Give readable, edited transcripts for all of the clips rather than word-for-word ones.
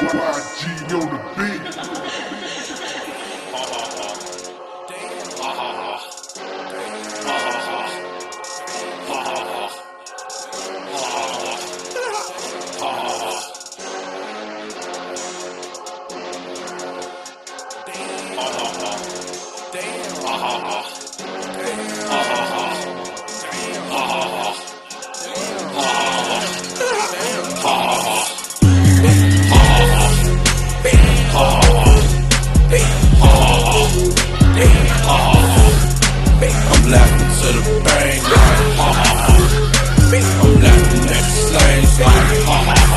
YG on the beat. I'm laughing to the bang, like ha ha ha. I'm laughing at the slaves, like ha ha ha.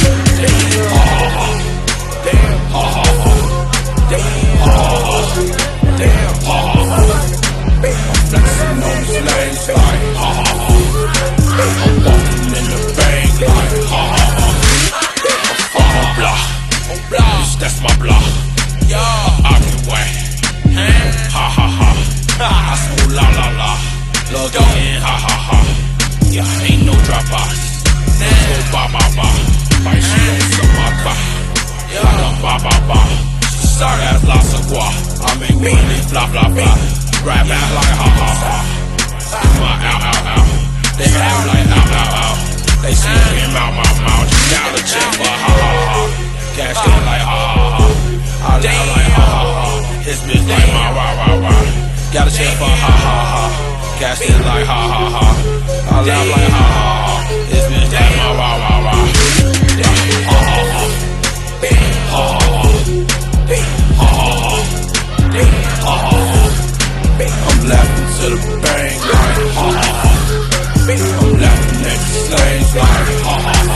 Ha ha ha. Damn, ha ha ha. Damn, ha ha ha. Damn, ha ha ha. I'm flexing on the slaves, like ha ha ha. I'm walking in the bang, like ha ha ha. I'm on block, bitch, that's my block. I can wait. Ha ha ha. I smoke la la la, log in, ha ha ha. Yeah, ain't no drop out. So ba ba ba, like she don't suck my cock. Like a ba ba ba, sorry ass la sagua. I make money, blah blah blah. Rap out like ha ha ha. My out out out, they have like out out out. They see me mouth mouth mouth. Just got a check for ha ha ha. Cash in like ha ha ha. I laugh like ha ha ha. His bitch like my rah rah rah. Got a check for ha ha ha. Cash in like ha ha ha. I laugh like ha ha ha. This bitch like my rah rah rah. Ha ha ha. Ha ha ha. Ha ha ha. Ha ha ha. I'm laughing to the bang like ha ha ha. I'm laughing at the slaves like ha ha ha.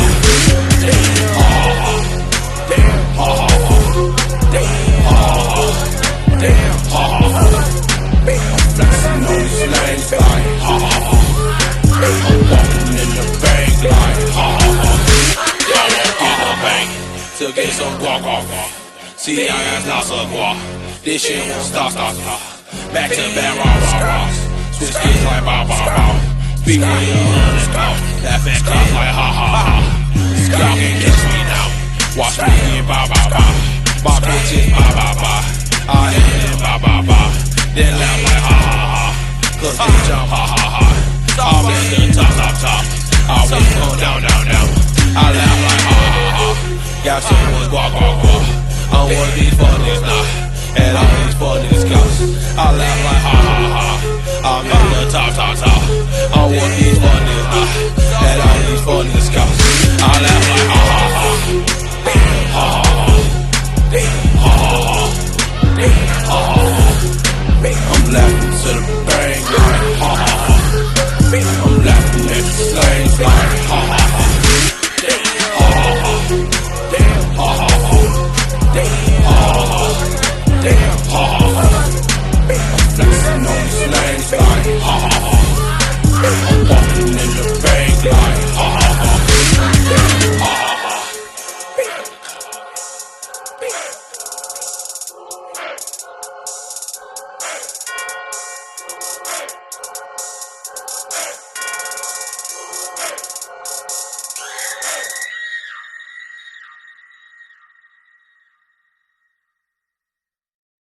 Ha ha ha. Ha ha ha. Ha ha ha. Ha ha ha. I'm flexing on these lanes like ha ha ha. I'm walking in the bank like ha ha ha. I walk in the bank to get some guac guac guac. See, I got lots of guac. This shit won't stop. Back to back raw raw. Switch gears like bow bow bow. Beat me running out. That fat cock like ha ha ha. Y'all can't catch me now. Watch me get bow bow bow. My bitches bow bow bow. I hit it bow bow bow. Then laugh like ha ha ha. Cause they jump ha ha ha. I'm at the top. I won't go down. I laugh like ha ha ha. Got some boys guac guac guac. I'm one of these fuck niggas now. And all these fuck niggas cops. I laugh like ha ha ha. I'm at the top. I'm one of these fuck niggas now. And all these fuck niggas cops. I laugh like ha ha ha.